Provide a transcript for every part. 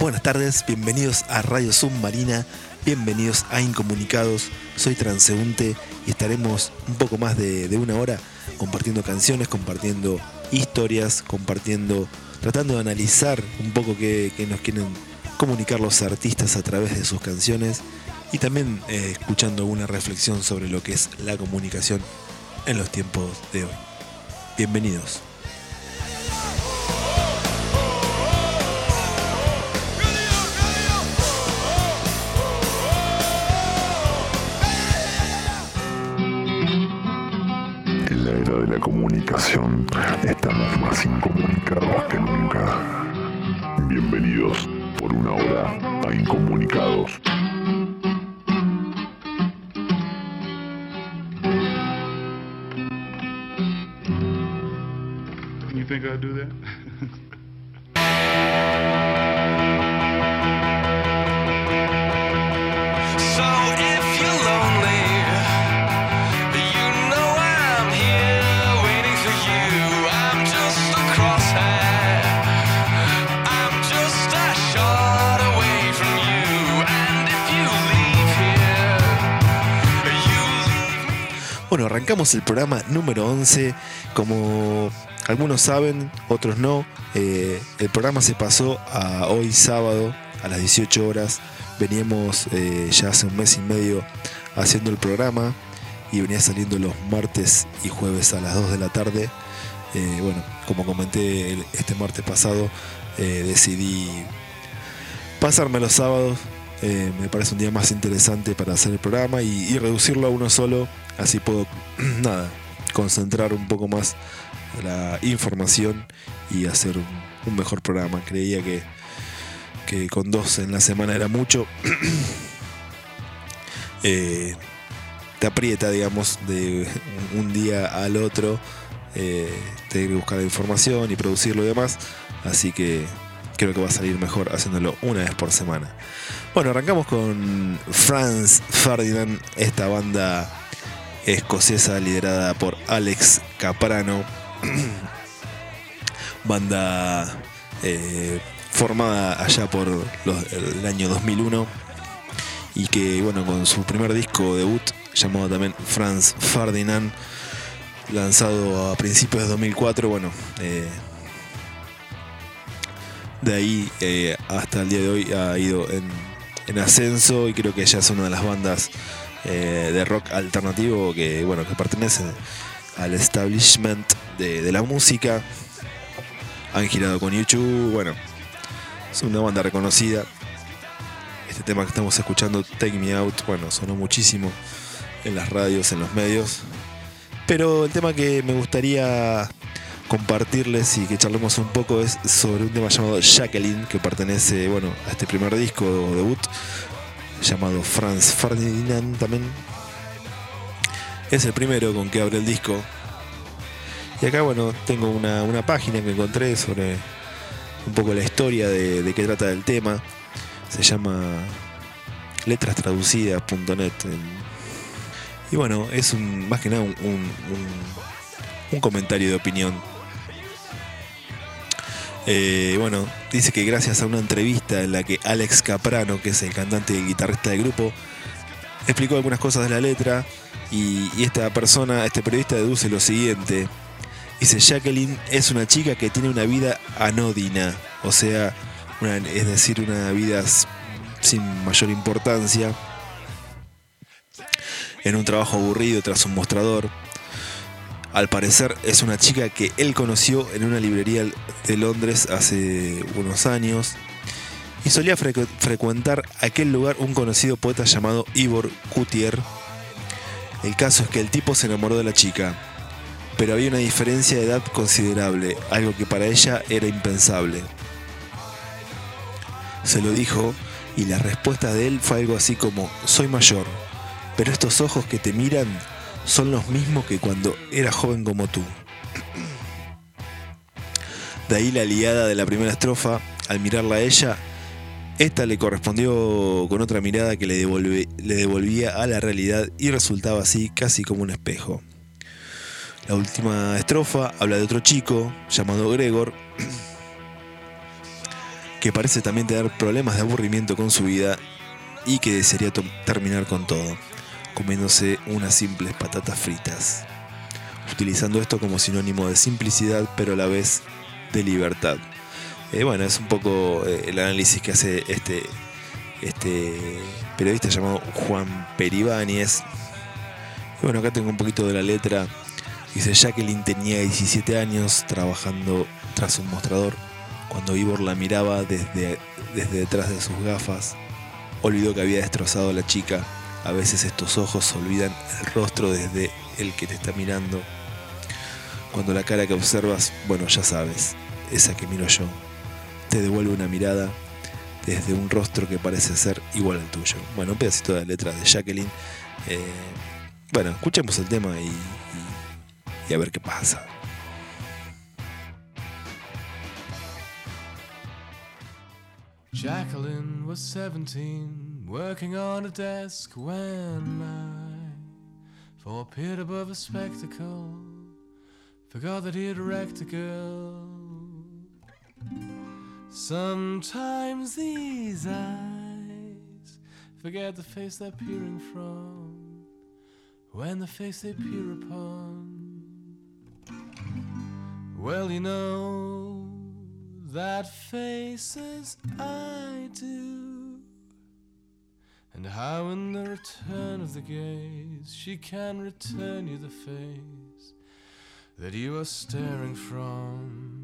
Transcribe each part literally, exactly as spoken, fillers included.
Buenas tardes, bienvenidos a Radio Submarina, bienvenidos a Incomunicados. Soy Transeúnte y estaremos un poco más de, de una hora compartiendo canciones, compartiendo historias, compartiendo, tratando de analizar un poco qué, qué nos quieren comunicar los artistas a través de sus canciones y también eh, escuchando una reflexión sobre lo que es la comunicación en los tiempos de hoy. Bienvenidos. En la era de la comunicación estamos más incomunicados que nunca. Bienvenidos por una hora a Incomunicados. You think I'd do that? Bueno, arrancamos el programa número once. Como algunos saben, otros no, eh, el programa se pasó a hoy sábado a las dieciocho horas. Veníamos eh, ya hace un mes y medio haciendo el programa y venía saliendo los martes y jueves a las dos de la tarde. Eh, bueno, como comenté el, este martes pasado, eh, decidí pasarme los sábados. Eh, me parece un día más interesante para hacer el programa y, y reducirlo a uno solo. Así puedo, nada, concentrar un poco más la información y hacer un, un mejor programa. Creía que, que con dos en la semana era mucho. eh, te aprieta, digamos, de un día al otro. Eh, tener que buscar la información y producirlo y demás. Así que creo que va a salir mejor haciéndolo una vez por semana. Bueno, arrancamos con Franz Ferdinand, esta banda escocesa liderada por Alex Caprano, banda eh, formada allá por los, el año dos mil uno y que, bueno, con su primer disco debut llamado también Franz Ferdinand, lanzado a principios de dos mil cuatro, bueno, eh, de ahí eh, hasta el día de hoy ha ido en, en ascenso y creo que ya es una de las bandas Eh, de rock alternativo que, bueno, que pertenecen al establishment de, de la música. Han girado con YouTube, bueno, es una banda reconocida. Este tema que estamos escuchando, Take Me Out, bueno, sonó muchísimo en las radios, en los medios. Pero el tema que me gustaría compartirles y que charlemos un poco es sobre un tema llamado Jacqueline, que pertenece, bueno, a este primer disco debut llamado Franz Ferdinand también. Es el primero con que abre el disco. Y acá, bueno, tengo una, una página que encontré sobre un poco la historia de, de qué trata el tema. Se llama letras traducidas punto net. Y bueno, es un, más que nada un, un, un, un comentario de opinión. Eh, bueno, dice que gracias a una entrevista en la que Alex Caprano, que es el cantante y guitarrista del grupo, explicó algunas cosas de la letra y, y esta persona, este periodista, deduce lo siguiente. Dice: Jacqueline es una chica que tiene una vida anódina, o sea, una, es decir, una vida sin mayor importancia, en un trabajo aburrido tras un mostrador. Al parecer es una chica que él conoció en una librería de Londres hace unos años y solía frecu- frecuentar aquel lugar un conocido poeta llamado Ivor Cutier. El caso es que el tipo se enamoró de la chica, pero había una diferencia de edad considerable, algo que para ella era impensable. Se lo dijo y la respuesta de él fue algo así como: soy mayor, pero estos ojos que te miran son los mismos que cuando era joven como tú. De ahí la liada de la primera estrofa. Al mirarla a ella, esta le correspondió con otra mirada que le, devolve, le devolvía a la realidad y resultaba así casi como un espejo. La última estrofa habla de otro chico llamado Gregor, que parece también tener problemas de aburrimiento con su vida y que desearía to- terminar con todo, comiéndose unas simples patatas fritas, utilizando esto como sinónimo de simplicidad, pero a la vez de libertad. Eh, bueno, es un poco eh, el análisis que hace este, este periodista llamado Juan Peribáñez. Y bueno, acá tengo un poquito de la letra. Dice: Jacqueline tenía diecisiete años trabajando tras un mostrador. Cuando Ivor la miraba desde, desde detrás de sus gafas, olvidó que había destrozado a la chica. A veces estos ojos olvidan el rostro desde el que te está mirando. Cuando la cara que observas, bueno, ya sabes, esa que miro yo, te devuelve una mirada desde un rostro que parece ser igual al tuyo. Bueno, un pedacito de la letra de Jacqueline. Eh, bueno, escuchemos el tema y, y, y a ver qué pasa. Jacqueline was seventeen, working on a desk when I, for a pit above a spectacle, forgot that he'd wrecked a girl. Sometimes these eyes forget the face they're peering from, when the face they peer upon, well, you know that faces I do, and how in the return of the gaze she can return you the face that you are staring from.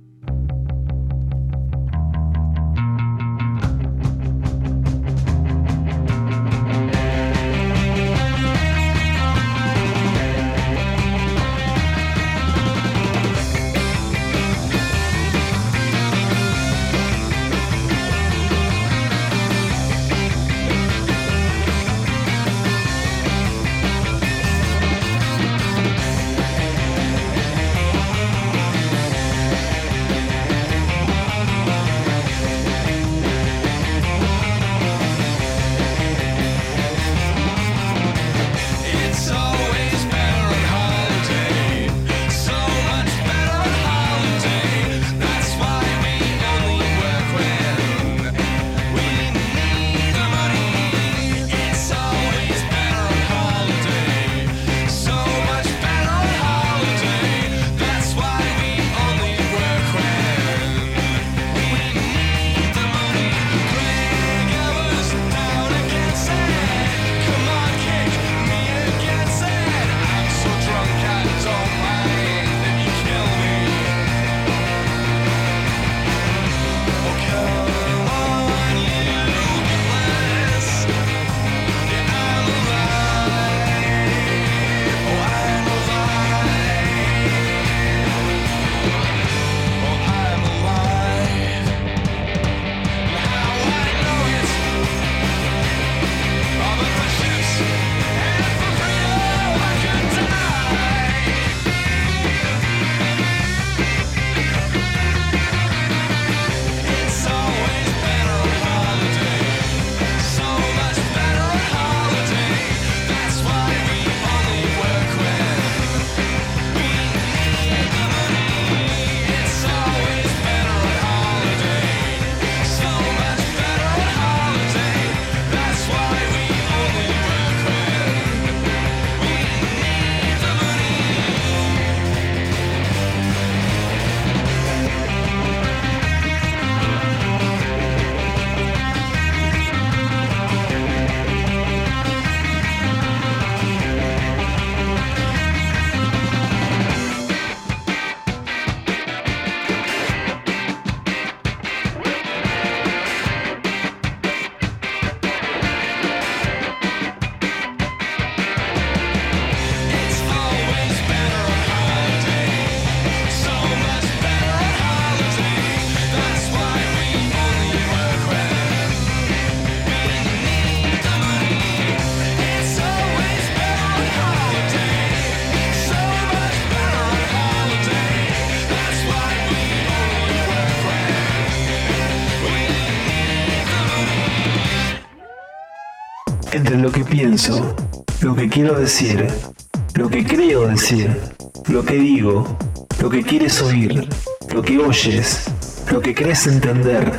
Entre lo que pienso, lo que quiero decir, lo que creo decir, lo que digo, lo que quieres oír, lo que oyes, lo que crees entender,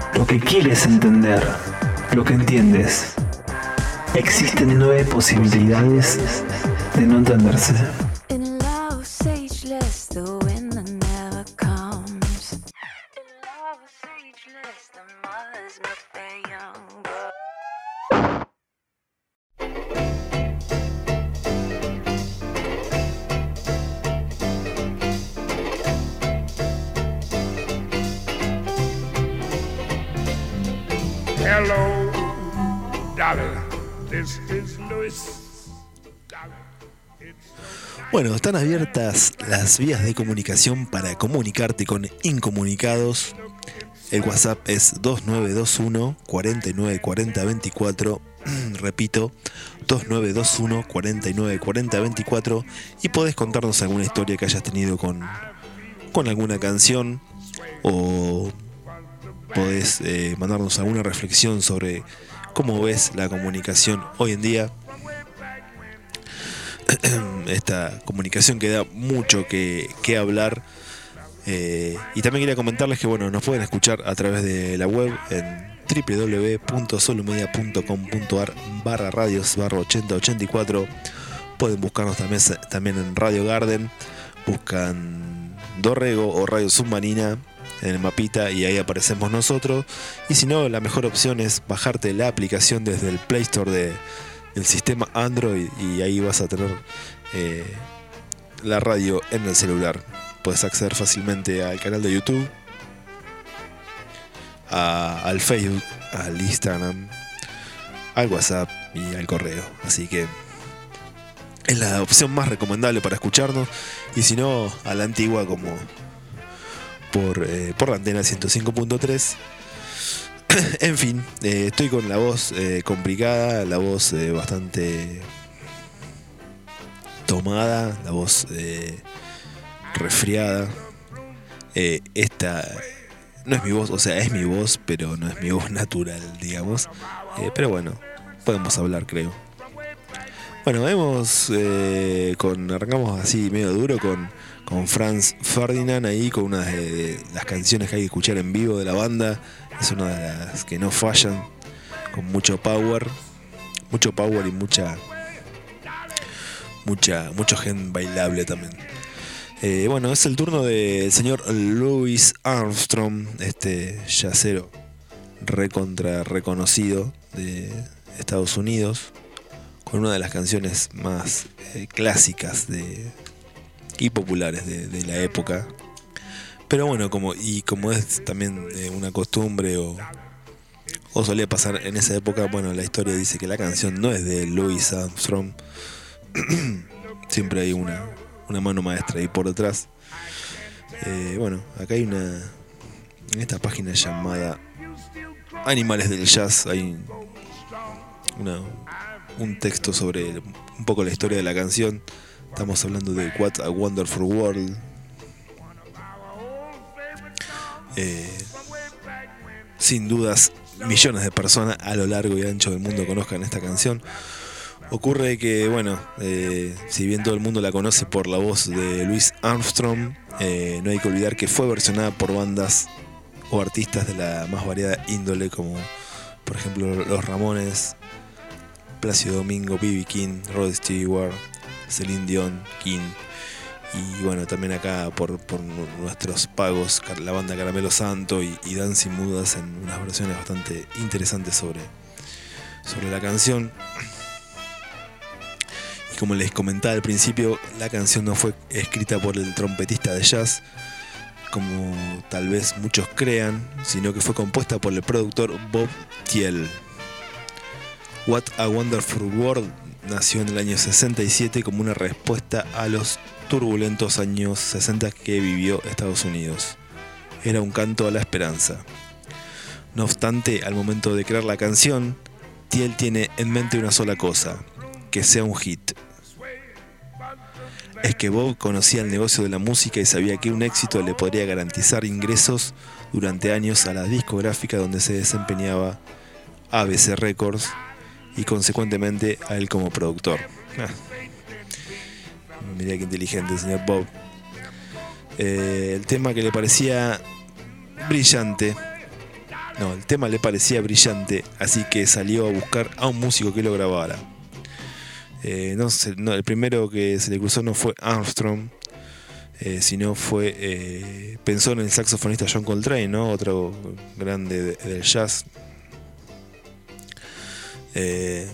lo que quieres entender, lo que entiendes. Existen nueve posibilidades de no entenderse. Hello, darling. This is Louis. Bueno, están abiertas las vías de comunicación para comunicarte con incomunicados. El WhatsApp es dos nueve dos uno, cuatro nueve cuatro cero dos cuatro. Repito, dos nueve dos uno, cuatro nueve cuatro cero dos cuatro. Y podés contarnos alguna historia que hayas tenido con, con alguna canción. O podés eh, mandarnos alguna reflexión sobre cómo ves la comunicación hoy en día. Esta comunicación que da mucho que, que hablar. Eh, y también quería comentarles que bueno, nos pueden escuchar a través de la web en w w w punto solomedia punto com punto a r barra radios barra ochenta ochenta y cuatro. Pueden buscarnos también, también en Radio Garden. Buscan Dorrego o Radio Submarina en el mapita y ahí aparecemos nosotros. Y si no, la mejor opción es bajarte la aplicación desde el Play Store de, del sistema Android y ahí vas a tener eh, la radio en el celular. Puedes acceder fácilmente al canal de YouTube, a, al Facebook, al Instagram, al WhatsApp y al correo. Así que es la opción más recomendable para escucharnos. Y si no, a la antigua como por, eh, por la antena ciento cinco punto tres. En fin, eh, estoy con la voz eh, complicada, la voz eh, bastante tomada, la voz eh, resfriada. Eh, esta no es mi voz, o sea, es mi voz, pero no es mi voz natural, digamos. Eh, pero bueno, podemos hablar, creo. Bueno, vemos eh, con arrancamos así medio duro con, con Franz Ferdinand ahí, con una de las canciones que hay que escuchar en vivo de la banda. Es una de las que no fallan, con mucho power, mucho power y mucha, mucha, mucho gen bailable también. Eh, bueno, es el turno del señor Louis Armstrong, este yacero recontra reconocido de Estados Unidos, con una de las canciones más eh, clásicas de, y populares de, de la época. Pero bueno, como y como es también eh, una costumbre o, o solía pasar en esa época, bueno, la historia dice que la canción no es de Louis Armstrong. Siempre hay una, una mano maestra ahí por detrás. Eh, bueno, acá hay una... En esta página llamada Animales del Jazz hay una, un texto sobre un poco la historia de la canción. Estamos hablando de What a Wonderful World. Eh, sin dudas, millones de personas a lo largo y ancho del mundo conozcan esta canción. Ocurre que, bueno, eh, si bien todo el mundo la conoce por la voz de Louis Armstrong, eh, no hay que olvidar que fue versionada por bandas o artistas de la más variada índole, como por ejemplo Los Ramones, Plácido Domingo, B B King, Rod Stewart, Celine Dion, King. Y bueno, también acá por, por nuestros pagos, la banda Caramelo Santo y, y Dancing Mudas en unas versiones bastante interesantes sobre, sobre la canción. Y como les comentaba al principio, la canción no fue escrita por el trompetista de jazz, como tal vez muchos crean, sino que fue compuesta por el productor Bob Thiel. What a Wonderful World nació en el año sesenta y siete como una respuesta a los turbulentos años sesenta que vivió Estados Unidos. Era un canto a la esperanza. No obstante, al momento de crear la canción, Thiel tiene en mente una sola cosa: que sea un hit. Es que Bob conocía el negocio de la música y sabía que un éxito le podría garantizar ingresos durante años a la discográfica donde se desempeñaba, A B C Records, y consecuentemente a él como productor. Ah. Mirá qué inteligente el señor Bob. Eh, el tema que le parecía brillante No, el tema le parecía brillante, así que salió a buscar a un músico que lo grabara. Eh, no, sé, no, el primero que se le cruzó no fue Armstrong, eh, sino fue eh, pensó en el saxofonista John Coltrane, ¿no? Otro grande de, del jazz. Eh,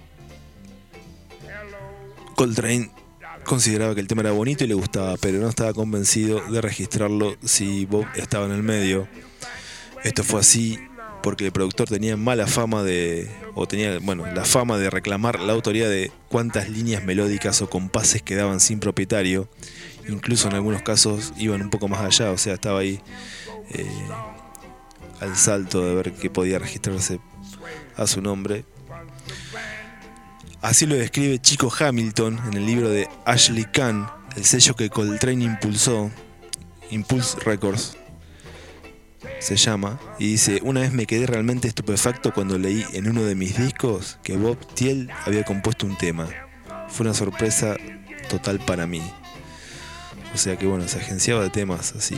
Coltrane consideraba que el tema era bonito y le gustaba, pero no estaba convencido de registrarlo si Bob estaba en el medio. Esto fue así porque el productor tenía mala fama de, o tenía, bueno, la fama de reclamar la autoría de cuántas líneas melódicas o compases quedaban sin propietario. Incluso en algunos casos iban un poco más allá, o sea, estaba ahí eh, al salto de ver qué podía registrarse a su nombre. Así lo describe Chico Hamilton en el libro de Ashley Kahn, el sello que Coltrane impulsó, Impulse Records se llama, y dice: una vez me quedé realmente estupefacto cuando leí en uno de mis discos que Bob Thiel había compuesto un tema. Fue una sorpresa total para mí. O sea que bueno, se agenciaba de temas así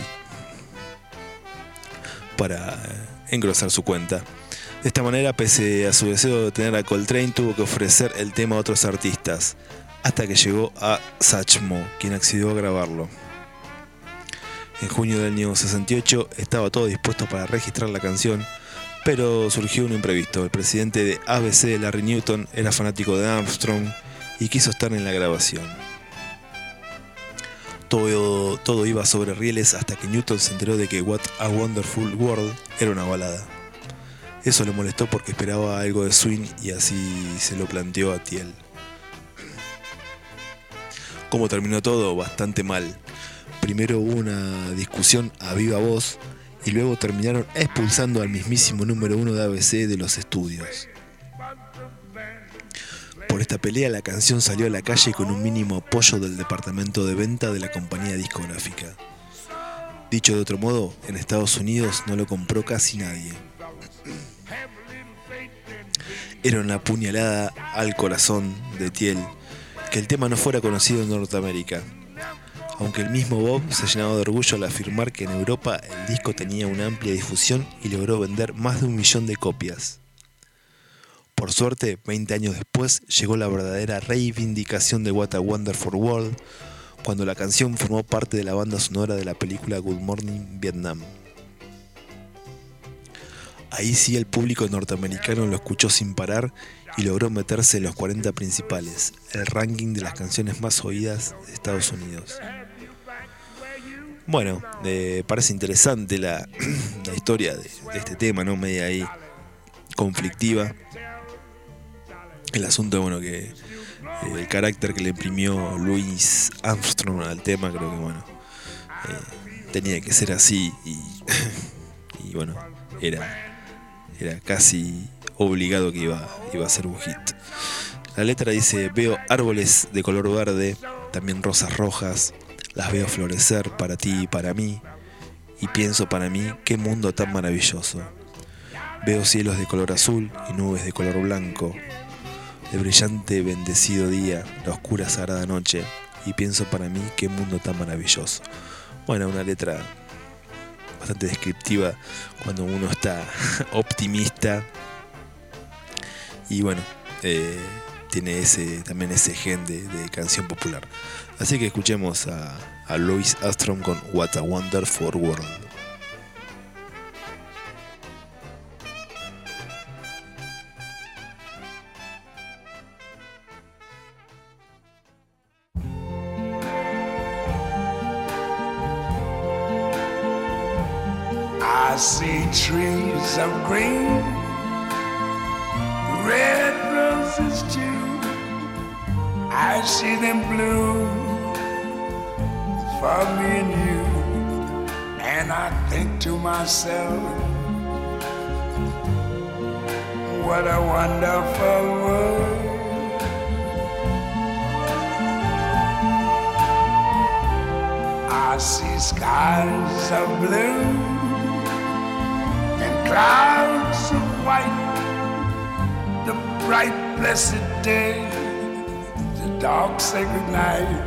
para engrosar su cuenta. De esta manera, pese a su deseo de tener a Coltrane, tuvo que ofrecer el tema a otros artistas, hasta que llegó a Satchmo, quien accedió a grabarlo. En junio del año sesenta y ocho estaba todo dispuesto para registrar la canción, pero surgió un imprevisto. El presidente de A B C, Larry Newton, era fanático de Armstrong y quiso estar en la grabación. Todo, todo iba sobre rieles hasta que Newton se enteró de que What a Wonderful World era una balada. Eso le molestó porque esperaba algo de swing y así se lo planteó a Thiel. ¿Cómo terminó todo? Bastante mal. Primero hubo una discusión a viva voz y luego terminaron expulsando al mismísimo número uno de A B C de los estudios. Por esta pelea la canción salió a la calle con un mínimo apoyo del departamento de venta de la compañía discográfica. Dicho de otro modo, en Estados Unidos no lo compró casi nadie. Era una puñalada al corazón de Thiel que el tema no fuera conocido en Norteamérica, aunque el mismo Bob se llenaba de orgullo al afirmar que en Europa el disco tenía una amplia difusión y logró vender más de un millón de copias. Por suerte, veinte años después, llegó la verdadera reivindicación de What a Wonderful World, cuando la canción formó parte de la banda sonora de la película Good Morning Vietnam. Ahí sí el público norteamericano lo escuchó sin parar y logró meterse en los cuarenta principales, el ranking de las canciones más oídas de Estados Unidos. Bueno, eh, parece interesante la, la historia de, de este tema, ¿no? Media ahí conflictiva. El asunto, bueno, que eh, el carácter que le imprimió Louis Armstrong al tema, creo que, bueno, eh, tenía que ser así y, y bueno, era... Era casi obligado que iba, iba a ser un hit. La letra dice: veo árboles de color verde, también rosas rojas, las veo florecer para ti y para mí, y pienso para mí, qué mundo tan maravilloso. Veo cielos de color azul y nubes de color blanco, de brillante bendecido día, la oscura sagrada noche, y pienso para mí, qué mundo tan maravilloso. Bueno, una letra bastante descriptiva cuando uno está optimista y bueno, eh, tiene ese también ese gen de, de canción popular. Así que escuchemos a, a Louis Armstrong con What a Wonderful World. I see trees of green, red roses too. I see them bloom for me and you. And I think to myself, what a wonderful world. I see skies of blue, clouds of white, the bright blessed day, the dark sacred night.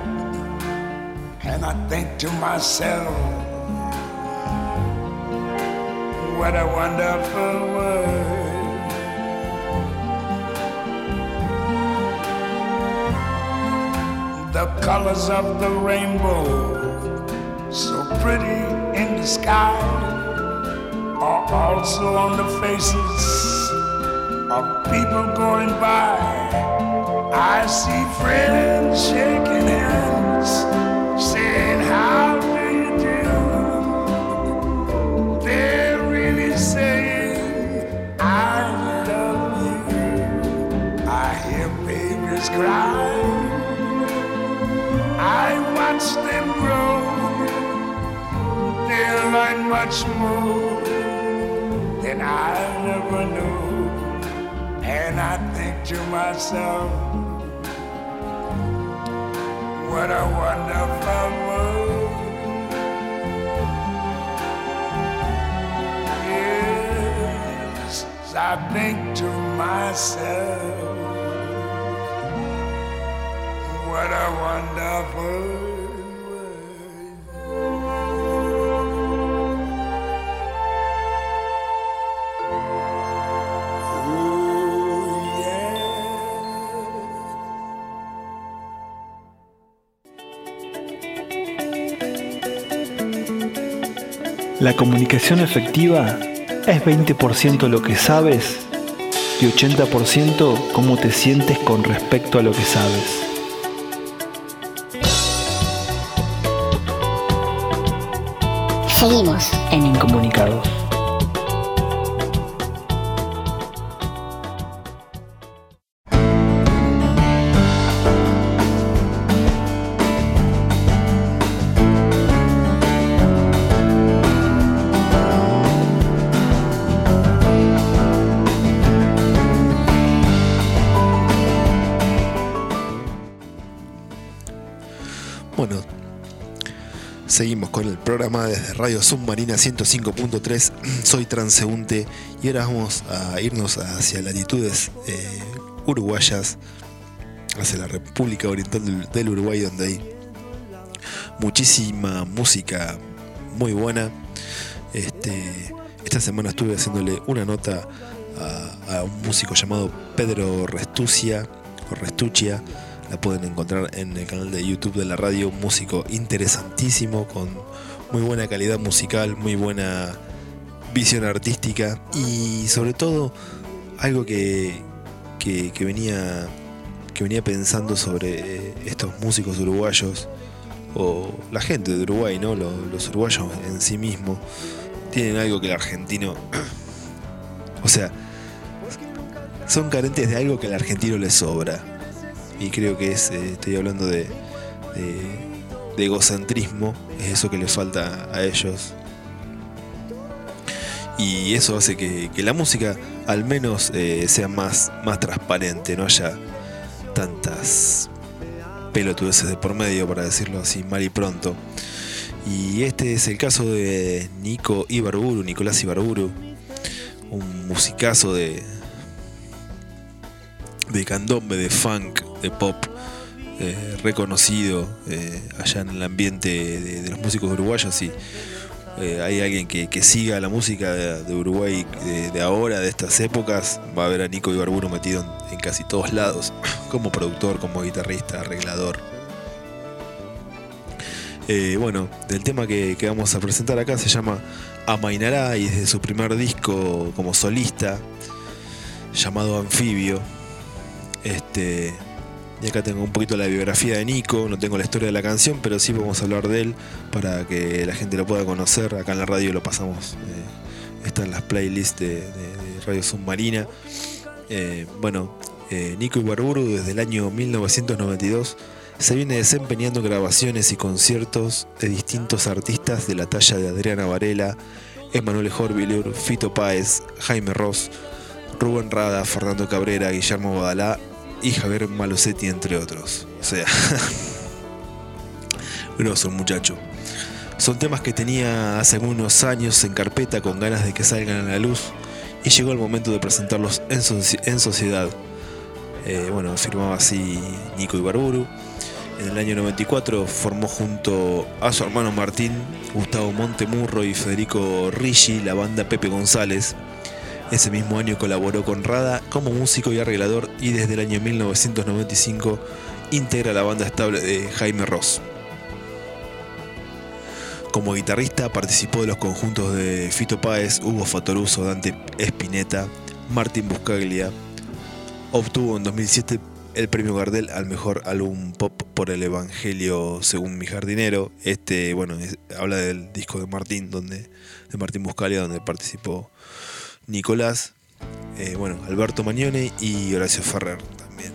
And I think to myself, what a wonderful world. The colors of the rainbow, so pretty in the sky, are also on the faces of people going by. I see friends shaking hands, saying, how do you do? They're really saying, I love you. I hear babies cry, I watch them grow. They'll learn much more than I never knew. And I think to myself, what a wonderful world. Yes, I think to myself, what a wonderful world. La comunicación efectiva es veinte por ciento lo que sabes y ochenta por ciento cómo te sientes con respecto a lo que sabes. Seguimos en Incomunicados. Bueno, seguimos con el programa desde Radio Submarina ciento cinco punto tres. Soy transeúnte y ahora vamos a irnos hacia latitudes eh, uruguayas, hacia la República Oriental del, del Uruguay, donde hay muchísima música muy buena. Este, esta semana estuve haciéndole una nota a, a un músico llamado Pedro Restucia o Restuccia. La pueden encontrar en el canal de YouTube de la radio, un músico interesantísimo, con muy buena calidad musical, muy buena visión artística y sobre todo algo que, que, que, venía, que venía pensando sobre estos músicos uruguayos, o la gente de Uruguay, ¿no? Los, los uruguayos en sí mismos tienen algo que el argentino, o sea, son carentes de algo que al argentino le sobra. Y creo que es, eh, estoy hablando de, de, de egocentrismo, es eso que les falta a ellos. Y eso hace que, que la música al menos eh, sea más, más transparente, no haya tantas pelotudeces de por medio, para decirlo así mal y pronto. Y este es el caso de Nico Ibarburu, Nicolás Ibarburu, un musicazo de, de candombe, de funk, de pop, eh, reconocido eh, allá en el ambiente de, de los músicos uruguayos. Y eh, hay alguien que, que siga la música de, de Uruguay de, de ahora, de estas épocas, va a ver a Nico Ibarburu metido en, en casi todos lados, como productor, como guitarrista, arreglador. Eh, bueno, del tema que, que vamos a presentar acá se llama Amainará, y desde su primer disco como solista, llamado Anfibio. Este, y acá tengo un poquito la biografía de Nico, no tengo la historia de la canción, pero sí vamos a hablar de él para que la gente lo pueda conocer. Acá en la radio lo pasamos, eh, está en las playlists de, de, de Radio Submarina. Eh, bueno, eh, Nico Ibarburu desde el año mil novecientos noventa y dos se viene desempeñando grabaciones y conciertos de distintos artistas de la talla de Adriana Varela, Emanuel Jorvilur, Fito Páez, Jaime Ross, Rubén Rada, Fernando Cabrera, Guillermo Badalá y Javier Malosetti, entre otros. O sea, grosso el muchacho. Son temas que tenía hace algunos años en carpeta con ganas de que salgan a la luz, y llegó el momento de presentarlos en, so- en sociedad. Eh, bueno, firmaba así Nico Ibarburu. En el año noventa y cuatro formó junto a su hermano Martín, Gustavo Montemurro y Federico Ricci la banda Pepe González. Ese mismo año colaboró con Rada como músico y arreglador y desde el año mil novecientos noventa y cinco integra la banda estable de Jaime Ross. Como guitarrista participó de los conjuntos de Fito Páez, Hugo Fatoruso, Dante Spinetta, Martín Buscaglia. Obtuvo en dos mil siete el premio Gardel al mejor álbum pop por El Evangelio según mi jardinero. Este, bueno, es, habla del disco de Martín, donde, de Martín Buscaglia, donde participó Nicolás, eh, bueno, Alberto Magnone y Horacio Ferrer también.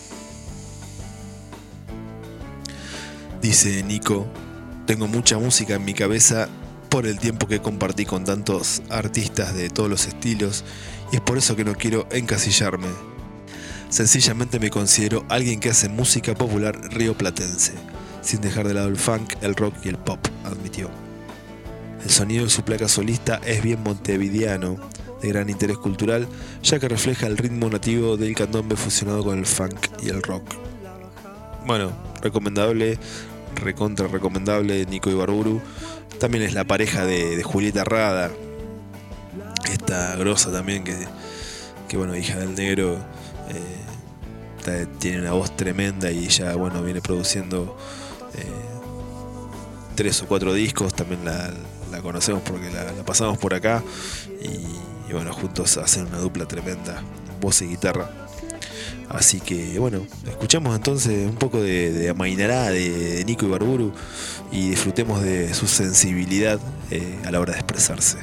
Dice Nico: tengo mucha música en mi cabeza por el tiempo que compartí con tantos artistas de todos los estilos y es por eso que no quiero encasillarme. Sencillamente me considero alguien que hace música popular rioplatense, sin dejar de lado el funk, el rock y el pop, admitió. El sonido de su placa solista es bien montevideano, de gran interés cultural, ya que refleja el ritmo nativo del candombe fusionado con el funk y el rock. Bueno, recomendable, recontra recomendable, Nico Ibarburu. También es la pareja de, de Julieta Rada, esta grosa también, que, que bueno, hija del negro. Eh, tiene una voz tremenda y ya bueno viene produciendo eh, tres o cuatro discos. También la, la conocemos porque la, la pasamos por acá y, y bueno, juntos hacen una dupla tremenda, voz y guitarra. Así que bueno, escuchamos entonces un poco de, de Amainará de, de Nico Ibarburu y disfrutemos de su sensibilidad eh, a la hora de expresarse.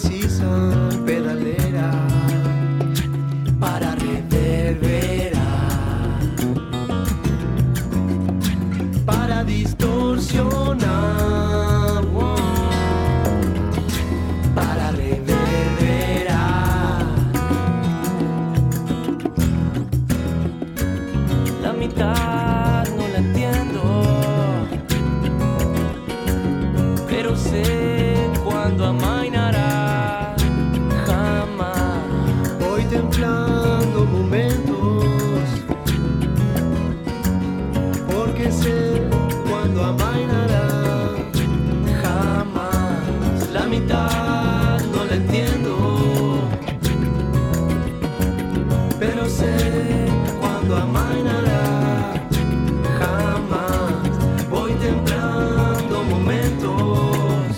Precisan pedalera para reverberar. mitad no la entiendo, pero sé cuándo amainará. Jamás voy templando momentos, porque sé cuándo amainará. Jamás la mitad no la entiendo, pero sé cuándo amainará. Jamás voy templando momentos,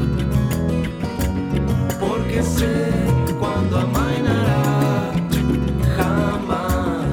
porque sé cuándo amainará. Jamás.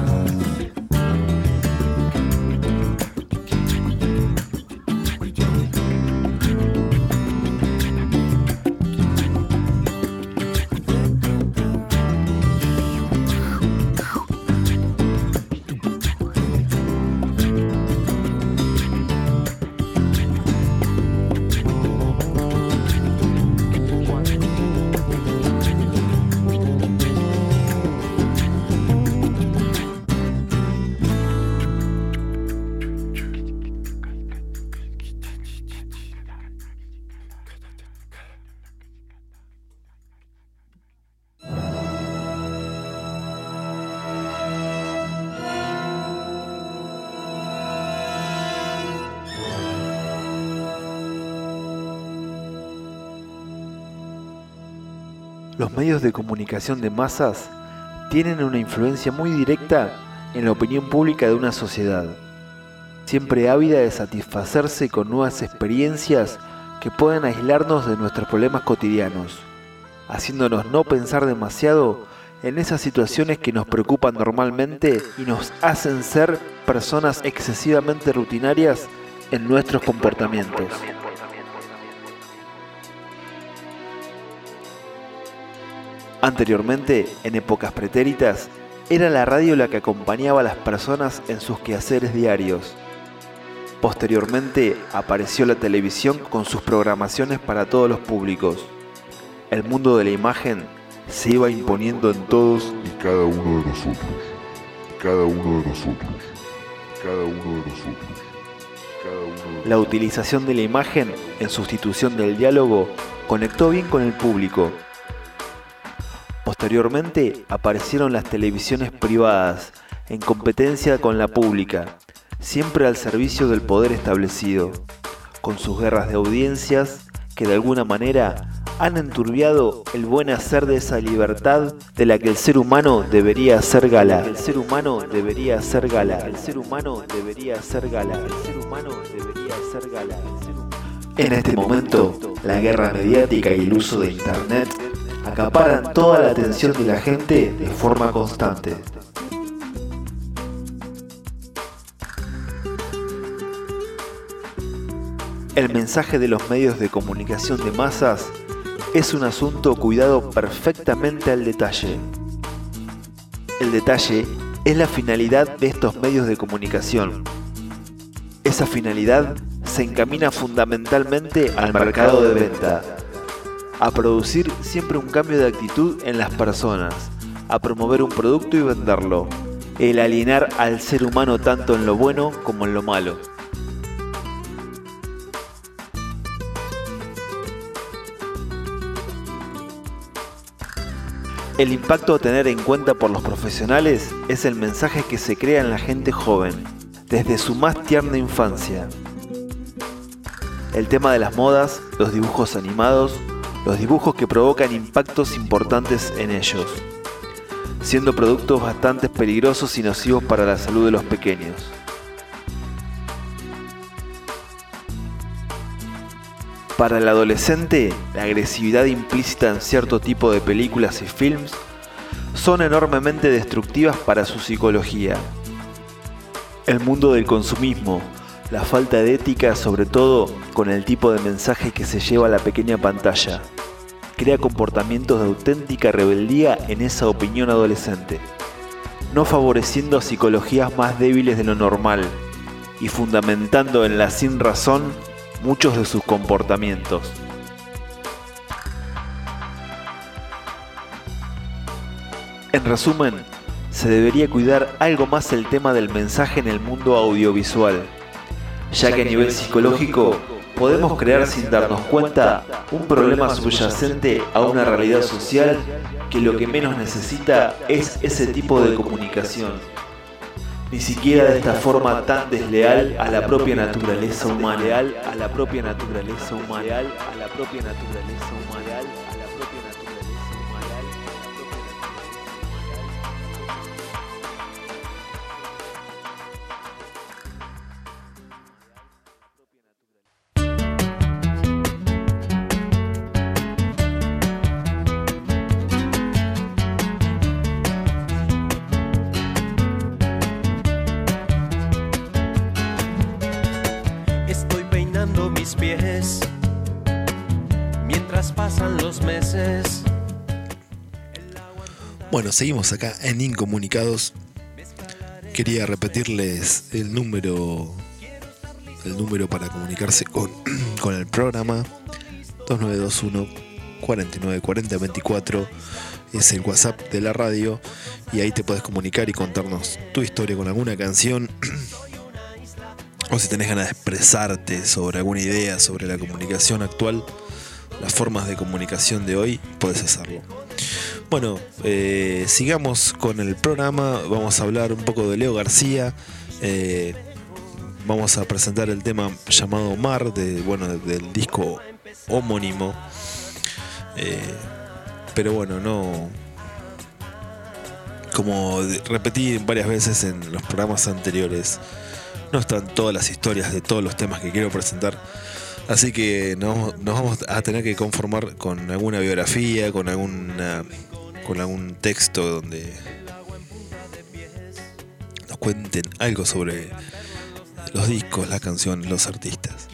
Los medios de comunicación de masas tienen una influencia muy directa en la opinión pública de una sociedad, siempre ávida de satisfacerse con nuevas experiencias que puedan aislarnos de nuestros problemas cotidianos, haciéndonos no pensar demasiado en esas situaciones que nos preocupan normalmente y nos hacen ser personas excesivamente rutinarias en nuestros comportamientos. Anteriormente, en épocas pretéritas, era la radio la que acompañaba a las personas en sus quehaceres diarios. Posteriormente, apareció la televisión con sus programaciones para todos los públicos. El mundo de la imagen se iba imponiendo en todos y cada uno de nosotros, cada uno de nosotros, cada uno de nosotros, cada uno de nosotros. La utilización de la imagen en sustitución del diálogo conectó bien con el público. Posteriormente aparecieron las televisiones privadas en competencia con la pública, siempre al servicio del poder establecido, con sus guerras de audiencias que de alguna manera han enturbiado el buen hacer de esa libertad de la que el ser humano debería hacer gala. El ser humano debería hacer gala. El ser humano debería hacer gala. El ser humano debería hacer gala. En este momento, la guerra mediática y el uso de Internet acaparan toda la atención de la gente de forma constante. El mensaje de los medios de comunicación de masas es un asunto cuidado perfectamente al detalle. El detalle es la finalidad de estos medios de comunicación. Esa finalidad se encamina fundamentalmente al mercado de venta, a producir siempre un cambio de actitud en las personas, a promover un producto y venderlo, el alienar al ser humano tanto en lo bueno como en lo malo. El impacto a tener en cuenta por los profesionales es el mensaje que se crea en la gente joven, desde su más tierna infancia. El tema de las modas, los dibujos animados, los dibujos que provocan impactos importantes en ellos, siendo productos bastante peligrosos y nocivos para la salud de los pequeños. Para el adolescente, la agresividad implícita en cierto tipo de películas y films son enormemente destructivas para su psicología. El mundo del consumismo, la falta de ética, sobre todo con el tipo de mensaje que se lleva a la pequeña pantalla, crea comportamientos de auténtica rebeldía en esa opinión adolescente, no favoreciendo a psicologías más débiles de lo normal y fundamentando en la sinrazón muchos de sus comportamientos. En resumen, se debería cuidar algo más el tema del mensaje en el mundo audiovisual, ya que a nivel psicológico podemos crear sin darnos cuenta un problema subyacente a una realidad social que lo que menos necesita es ese tipo de comunicación, ni siquiera de esta forma tan desleal a la propia naturaleza humana, leal a la propia naturaleza humana, leal a la propia naturaleza humana, leal a la propia naturaleza humana, leal a la propia mis pies mientras pasan los meses. Bueno, seguimos acá en Incomunicados. Quería repetirles el número el número para comunicarse con, con el programa. Dos nueve dos uno, cuatro nueve cuatro cero, dos cuatro es el WhatsApp de la radio, y ahí te puedes comunicar y contarnos tu historia con alguna canción. O si tenés ganas de expresarte sobre alguna idea sobre la comunicación actual, las formas de comunicación de hoy, podés hacerlo. Bueno, eh, sigamos con el programa. Vamos a hablar un poco de Leo García. Eh, vamos a presentar el tema llamado Mar, de, bueno, del disco homónimo. Eh, pero bueno, no... Como repetí varias veces en los programas anteriores, no están todas las historias de todos los temas que quiero presentar, así que nos, nos vamos a tener que conformar con alguna biografía, con alguna, con algún texto donde nos cuenten algo sobre los discos, las canciones, los artistas.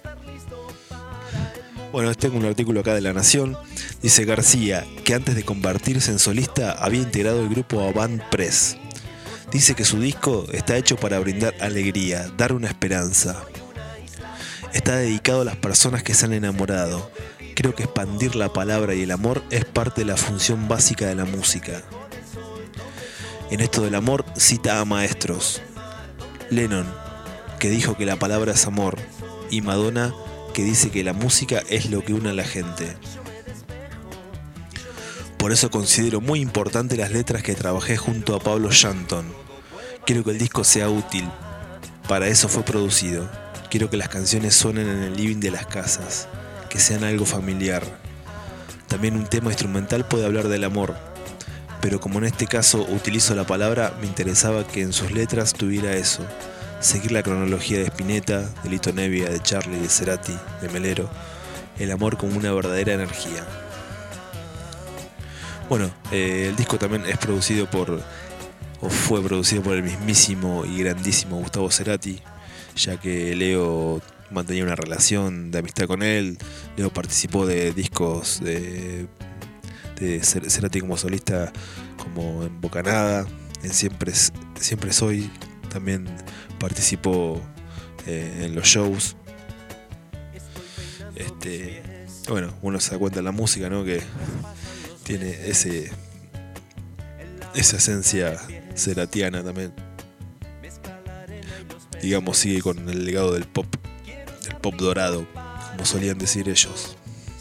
Bueno, tengo un artículo acá de La Nación. Dice García, que antes de convertirse en solista había integrado el grupo Avant Press. Dice que su disco está hecho para brindar alegría, dar una esperanza. Está dedicado a las personas que se han enamorado. Creo que expandir la palabra y el amor es parte de la función básica de la música. En esto del amor cita a maestros. Lennon, que dijo que la palabra es amor, y Madonna, que dice que la música es lo que une a la gente. Por eso considero muy importante las letras que trabajé junto a Pablo Shanton. Quiero que el disco sea útil, para eso fue producido. Quiero que las canciones suenen en el living de las casas, que sean algo familiar. También un tema instrumental puede hablar del amor, pero como en este caso utilizo la palabra, me interesaba que en sus letras tuviera eso. Seguir la cronología de Spinetta, de Lito Nebbia, de Charlie, de Cerati, de Melero. El amor como una verdadera energía. Bueno, eh, el disco también es producido por, o fue producido por el mismísimo y grandísimo Gustavo Cerati, ya que Leo mantenía una relación de amistad con él. Leo participó de discos de, de Cerati como solista, como en Bocanada, en Siempre, Siempre Soy. También participó eh, en los shows. Este, bueno, uno se da cuenta en la música, ¿no? Que tiene ese esa esencia ceratiana también. Digamos, sigue con el legado del pop, del pop dorado, como solían decir ellos.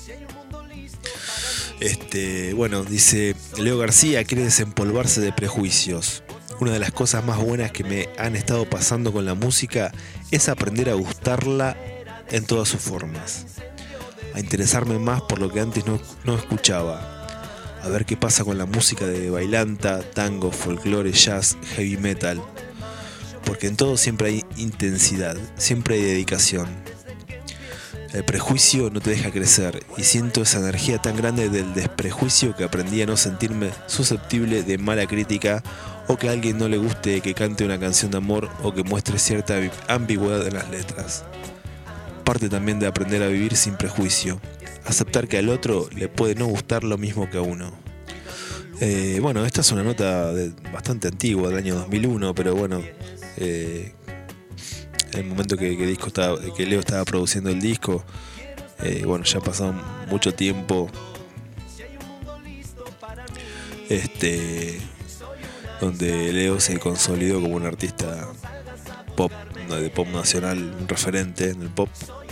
Este, bueno, dice Leo García quiere desempolvarse de prejuicios. Una de las cosas más buenas que me han estado pasando con la música es aprender a gustarla en todas sus formas, a interesarme más por lo que antes no, no escuchaba, a ver qué pasa con la música de bailanta, tango, folclore, jazz, heavy metal, porque en todo siempre hay intensidad, siempre hay dedicación. El prejuicio no te deja crecer, y siento esa energía tan grande del desprejuicio que aprendí a no sentirme susceptible de mala crítica, o que a alguien no le guste que cante una canción de amor o que muestre cierta ambigüedad en las letras. Parte también de aprender a vivir sin prejuicio, aceptar que al otro le puede no gustar lo mismo que a uno. Eh, bueno, esta es una nota de, bastante antigua, del año dos mil uno, pero bueno, eh, en el momento que, que, disco estaba, que Leo estaba produciendo el disco, eh, bueno, ya ha pasado mucho tiempo. Este... donde Leo se consolidó como un artista pop, de pop nacional, un referente en el pop.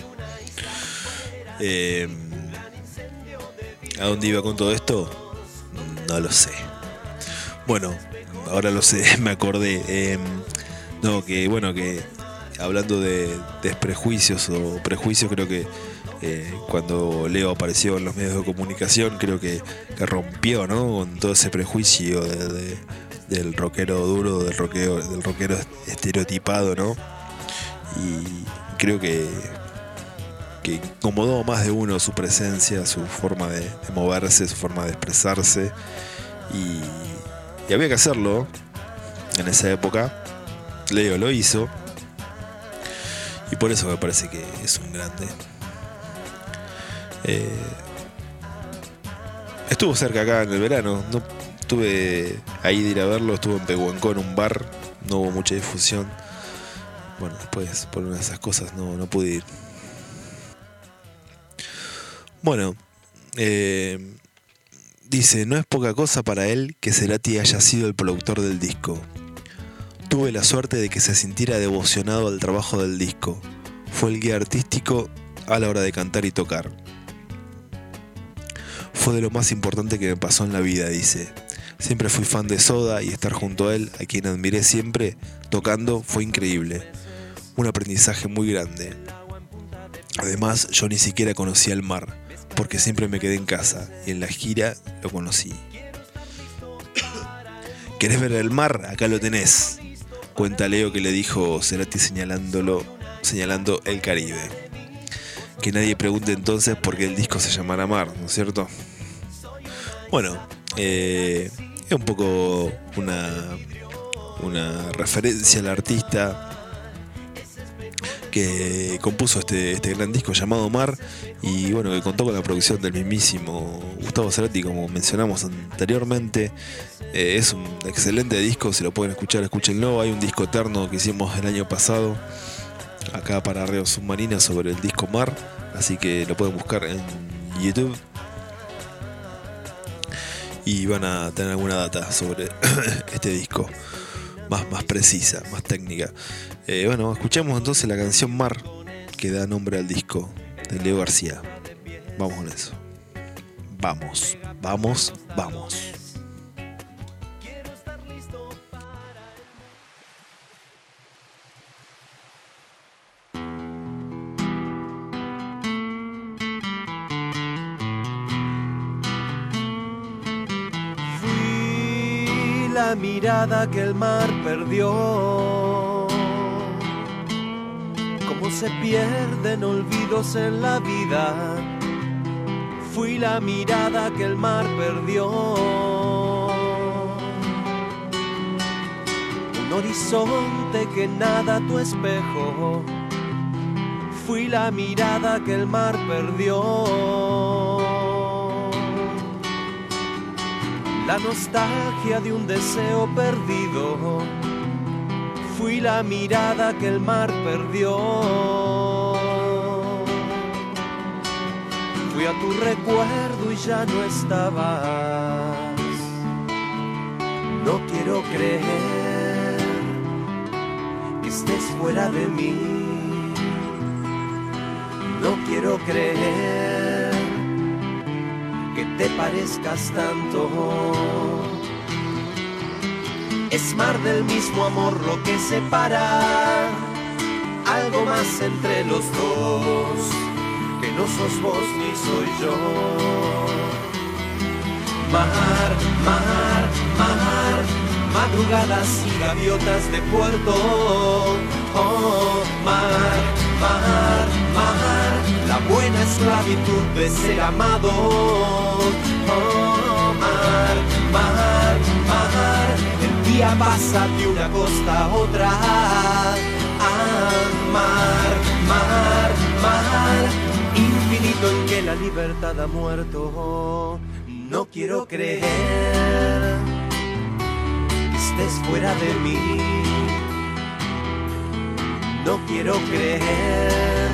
Eh, ¿A dónde iba con todo esto? No lo sé. Bueno, ahora lo sé, me acordé. Eh, no, que bueno, que hablando de desprejuicios o prejuicios, creo que eh, cuando Leo apareció en los medios de comunicación, creo que, que rompió, ¿no?, con todo ese prejuicio de, de, del rockero duro, del rockero, del rockero estereotipado, ¿no? Y creo que que incomodó a más de uno su presencia, su forma de, de moverse, su forma de expresarse, y, y había que hacerlo en esa época. Leo lo hizo, y por eso me parece que es un grande. Eh, estuvo cerca acá en el verano, no tuve ahí de ir a verlo, estuvo en Pehuenco en un bar, no hubo mucha difusión. Bueno, después por una de esas cosas no, no pude ir. Bueno, eh, dice, no es poca cosa para él que Cerati haya sido el productor del disco. Tuve la suerte de que se sintiera devocionado al trabajo del disco. Fue el guía artístico a la hora de cantar y tocar. Fue de lo más importante que me pasó en la vida, dice. Siempre fui fan de Soda y estar junto a él, a quien admiré siempre, tocando, fue increíble. Un aprendizaje muy grande. Además, yo ni siquiera conocía el mar, porque siempre me quedé en casa y en la gira lo conocí. ¿Querés ver el mar? Acá lo tenés. Cuenta Leo que le dijo Cerati señalándolo, señalando el Caribe. Que nadie pregunte entonces por qué el disco se llamará Mar, ¿no es cierto? Bueno, eh, es un poco una, una referencia al artista que compuso este, este gran disco llamado Mar, y bueno, que contó con la producción del mismísimo Gustavo Cerati, como mencionamos anteriormente. Eh, es un excelente disco, si lo pueden escuchar, escúchenlo. Hay un disco eterno que hicimos el año pasado acá para Reo Submarina sobre el disco Mar, así que lo pueden buscar en YouTube y van a tener alguna data sobre este disco más, más precisa, más técnica. Eh, bueno, escuchemos entonces la canción Mar, que da nombre al disco, de Leo García. Vamos con eso. Vamos, vamos, vamos. Fui la mirada que el mar perdió. Como se pierden olvidos en la vida. Fui la mirada que el mar perdió. Un horizonte que nada a tu espejo. Fui la mirada que el mar perdió. La nostalgia de un deseo perdido. Fui la mirada que el mar perdió. Fui a tu recuerdo y ya no estabas. No quiero creer que estés fuera de mí. No quiero creer que te parezcas tanto. Es mar del mismo amor lo que separa. Algo más entre los dos, que no sos vos ni soy yo. Mar, mar, mar, madrugadas y gaviotas de puerto. Oh, mar, mar, mar, la buena esclavitud de ser amado. Oh, mar, mar, mar, el día pasa de una costa a otra. Ah, mar, mar, mar, infinito en que la libertad ha muerto. No quiero creer que estés fuera de mí. No quiero creer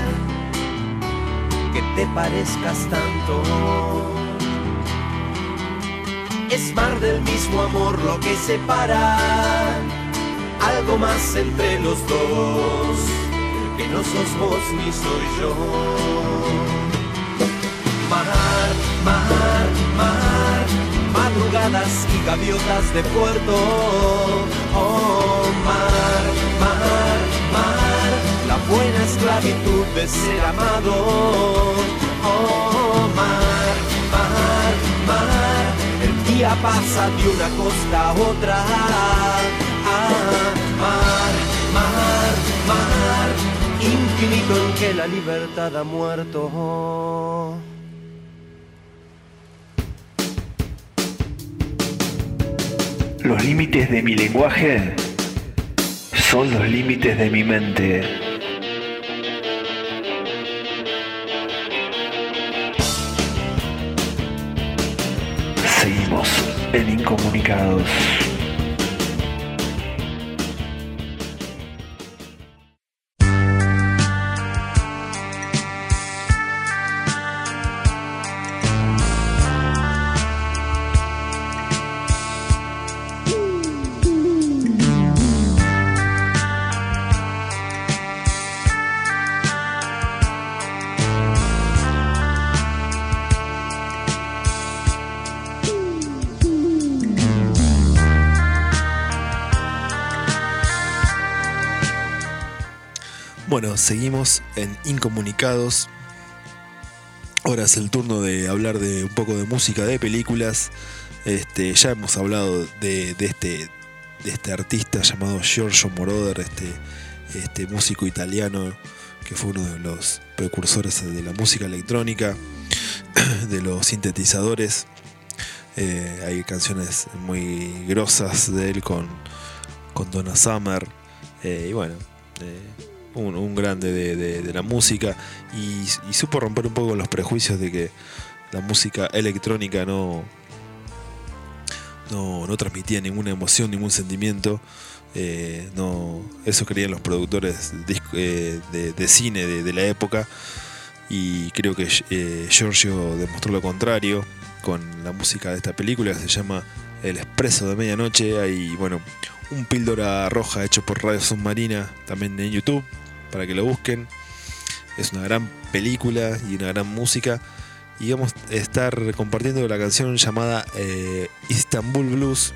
que te parezcas tanto. es mar del mismo amor lo que separa, algo más entre los dos, que no sos vos ni soy yo. Mar, mar, mar, madrugadas y gaviotas de puerto. Oh, mar, mar, mar, la buena esclavitud de ser amado. Oh, mar, mar, mar, el día pasa de una costa a otra. Ah, mar, mar, mar, infinito en que la libertad ha muerto. Los límites de mi lenguaje son los límites de mi mente. Seguimos en Incomunicados. Bueno, seguimos en Incomunicados. Ahora es el turno de hablar de un poco de música de películas. Este, ya hemos hablado de, de, este, de este artista llamado Giorgio Moroder, este, este músico italiano que fue uno de los precursores de la música electrónica, de los sintetizadores. Eh, hay canciones muy grosas de él con, con Donna Summer. Eh, y bueno... Eh, Un, un grande de, de, de la música y, y supo romper un poco los prejuicios de que la música electrónica no, no, no transmitía ninguna emoción, ningún sentimiento. Eh, no, eso creían los productores de, eh, de, de cine de, de la época, y creo que eh, Giorgio demostró lo contrario con la música de esta película que se llama El Expreso de Medianoche. Hay, bueno, un píldora roja hecho por Radio Submarina también en YouTube, para que lo busquen. Es una gran película y una gran música, y vamos a estar compartiendo la canción llamada eh, Istanbul Blues,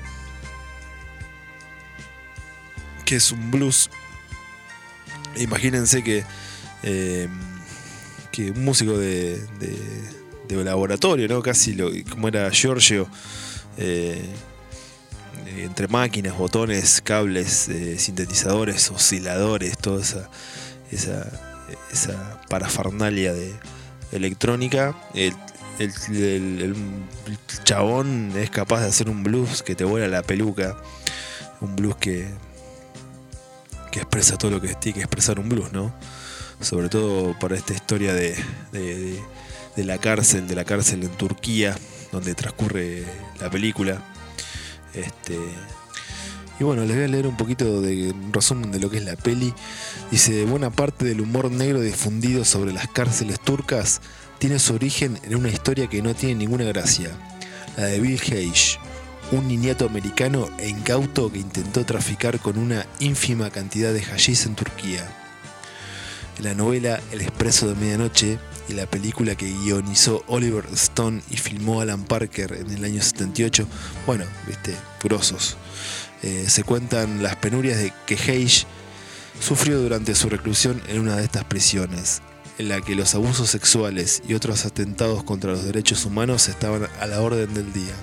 que es un blues. Imagínense que eh, que un músico de, de, de laboratorio, ¿no? Casi lo, como era Giorgio, eh, entre máquinas, botones, cables, eh, sintetizadores, osciladores, toda esa, esa, esa parafernalia de electrónica. El, el, el, el chabón es capaz de hacer un blues que te vuela la peluca, un blues que, que expresa todo lo que tiene que expresar un blues, ¿no? Sobre todo para esta historia de, de, de, de la cárcel, de la cárcel en Turquía, donde transcurre la película. Este, y bueno, les voy a leer un poquito de un resumen de lo que es la peli. Dice: buena parte del humor negro difundido sobre las cárceles turcas tiene su origen en una historia que no tiene ninguna gracia, la de Bill Hayes, un niñato americano e incauto que intentó traficar con una ínfima cantidad de hashish en Turquía. En la novela El Expreso de Medianoche y la película que guionizó Oliver Stone y filmó Alan Parker en el año setenta y ocho, bueno, viste, grosos, eh, se cuentan las penurias de que Hayes sufrió durante su reclusión en una de estas prisiones, en la que los abusos sexuales y otros atentados contra los derechos humanos estaban a la orden del día.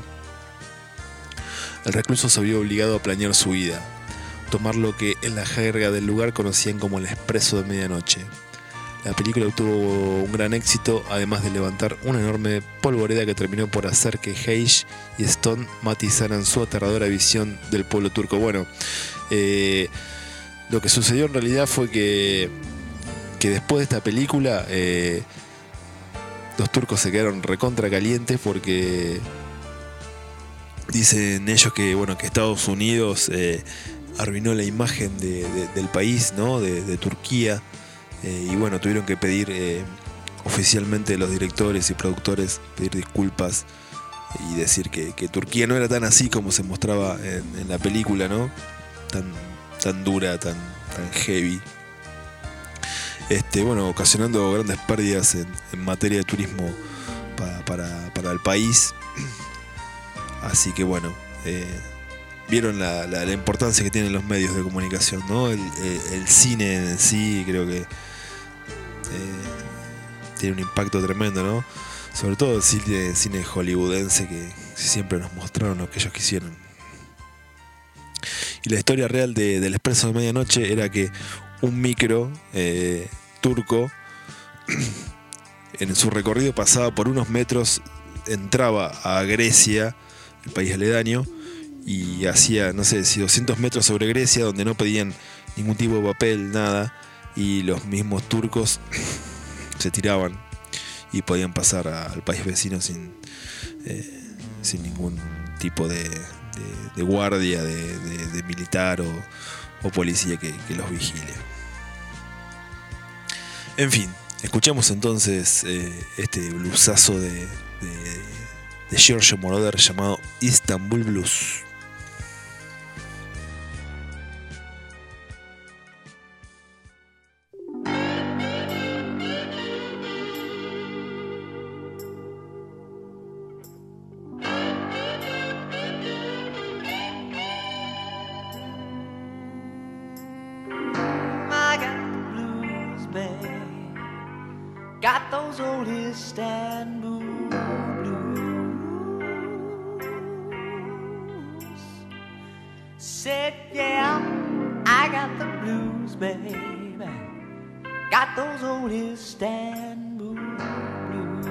El recluso se vio obligado a planear su vida, tomar lo que en la jerga del lugar conocían como el Expreso de Medianoche. La película obtuvo un gran éxito, además de levantar una enorme polvoreda que terminó por hacer que Hayes y Stone matizaran su aterradora visión del pueblo turco. Bueno, eh, lo que sucedió en realidad fue que, que después de esta película eh, los turcos se quedaron recontra calientes, porque dicen ellos que, bueno, que Estados Unidos eh, arruinó la imagen de, de, del país, ¿no? de, de Turquía. Eh, y bueno, tuvieron que pedir eh, oficialmente los directores y productores, pedir disculpas y decir que, que Turquía no era tan así como se mostraba en, en la película, ¿no? Tan, tan dura, tan, tan heavy. Este, bueno, ocasionando grandes pérdidas en, en materia de turismo para, para, para el país. Así que bueno, eh, vieron la, la, la importancia que tienen los medios de comunicación, ¿no? El, el, el cine en sí creo que eh, tiene un impacto tremendo, ¿no? Sobre todo el cine, cine hollywoodense que siempre nos mostraron lo que ellos quisieron. Y la historia real de, del Expreso de Medianoche era que un micro eh, turco en su recorrido pasaba por unos metros, entraba a Grecia, el país aledaño, y hacía, no sé si doscientos metros sobre Grecia, donde no pedían ningún tipo de papel, nada, y los mismos turcos se tiraban y podían pasar a, al país vecino sin, eh, sin ningún tipo de, de, de guardia, de, de, de militar o, o policía que, que los vigile. En fin, escuchamos entonces eh, este bluesazo de, de, de Giorgio Moroder llamado Istanbul Blues. Got those old Istanbul blues. Said, yeah, I got the blues, baby. Got those old Istanbul blues.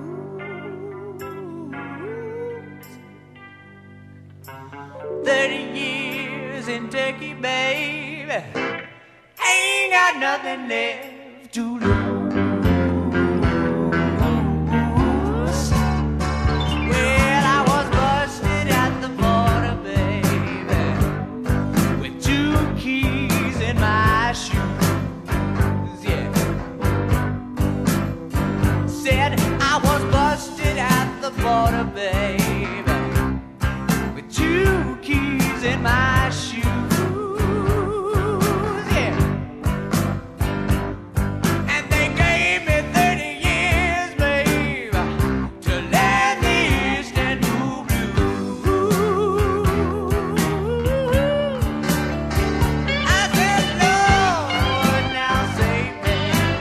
Thirty years in Turkey, baby. Ain't got nothing left to lose. Border, baby, with two keys in my shoes, yeah. And they gave me thirty years, baby, to learn the Istanbul blues. I said, Lord, now save me,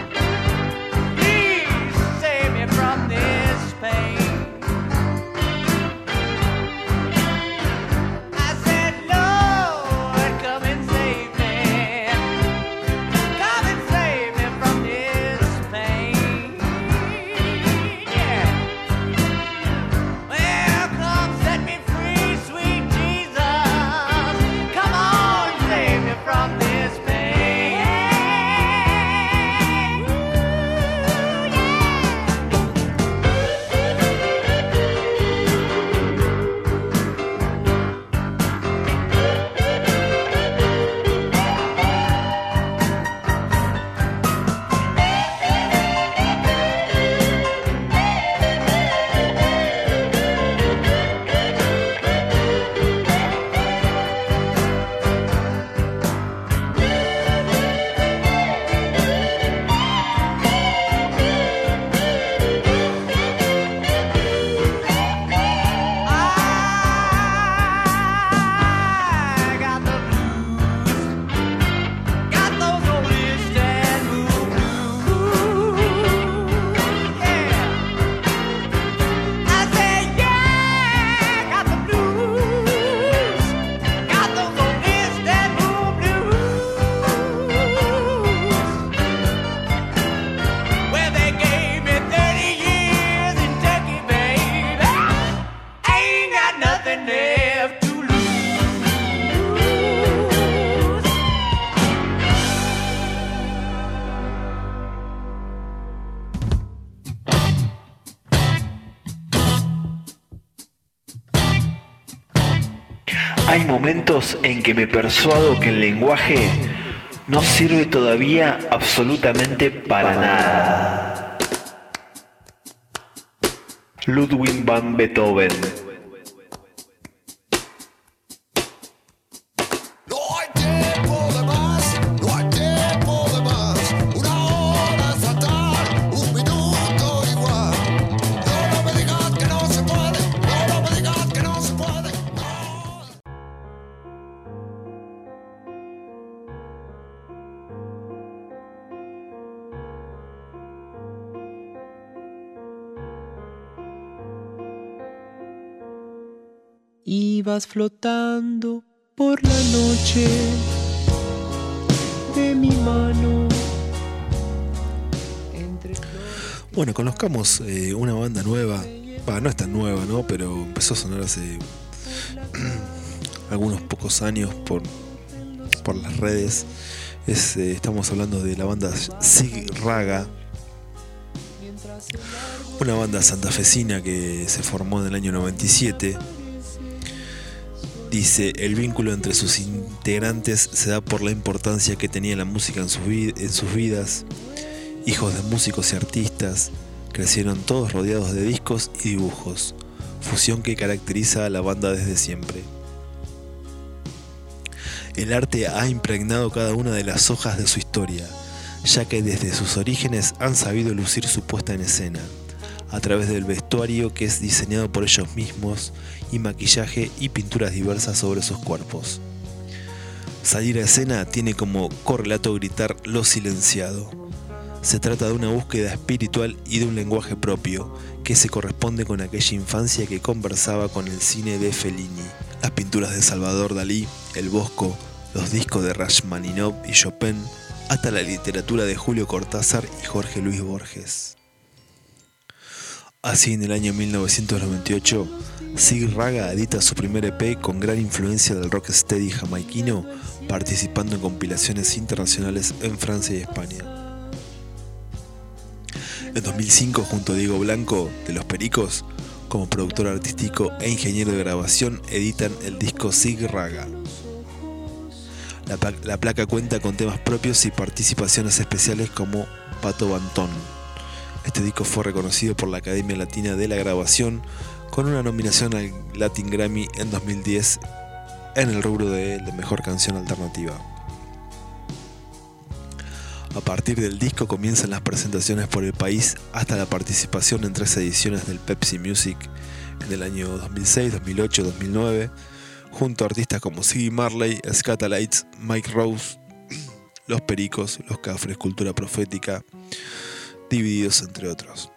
please save me from this pain. Hay momentos en que me persuado que el lenguaje no sirve todavía absolutamente para nada. Ludwig van Beethoven. Ibas flotando por la noche de mi mano. Entre Bueno, conozcamos eh, una banda nueva. Bah, no es tan nueva, ¿no? Pero empezó a sonar hace algunos pocos años por, por las redes. Es, eh, estamos hablando de la banda Sigue Raga. Una banda santafesina que se formó en el año noventa y siete. Dice, el vínculo entre sus integrantes se da por la importancia que tenía la música en sus, vid- en sus vidas. Hijos de músicos y artistas, crecieron todos rodeados de discos y dibujos, fusión que caracteriza a la banda desde siempre. El arte ha impregnado cada una de las hojas de su historia, ya que desde sus orígenes han sabido lucir su puesta en escena, a través del vestuario que es diseñado por ellos mismos y maquillaje y pinturas diversas sobre sus cuerpos. Salir a escena tiene como correlato gritar lo silenciado. Se trata de una búsqueda espiritual y de un lenguaje propio que se corresponde con aquella infancia que conversaba con el cine de Fellini, las pinturas de Salvador Dalí, el Bosco, los discos de Rachmaninoff y Chopin, hasta la literatura de Julio Cortázar y Jorge Luis Borges. Así, en el año mil novecientos noventa y ocho, Sigue Raga edita su primer E P con gran influencia del rocksteady jamaiquino, participando en compilaciones internacionales en Francia y España. En dos mil cinco, junto a Diego Blanco, de Los Pericos, como productor artístico e ingeniero de grabación, editan el disco Sigue Raga. La, la placa cuenta con temas propios y participaciones especiales como Pato Bantón. Este disco fue reconocido por la Academia Latina de la Grabación con una nominación al Latin Grammy en dos mil diez en el rubro de la mejor canción alternativa. A partir del disco comienzan las presentaciones por el país hasta la participación en tres ediciones del Pepsi Music en el año dos mil seis, dos mil ocho, dos mil nueve, junto a artistas como Ziggy Marley, Scatalites, Mike Rose, Los Pericos, Los Cafres, Cultura Profética, Divididos, entre otros.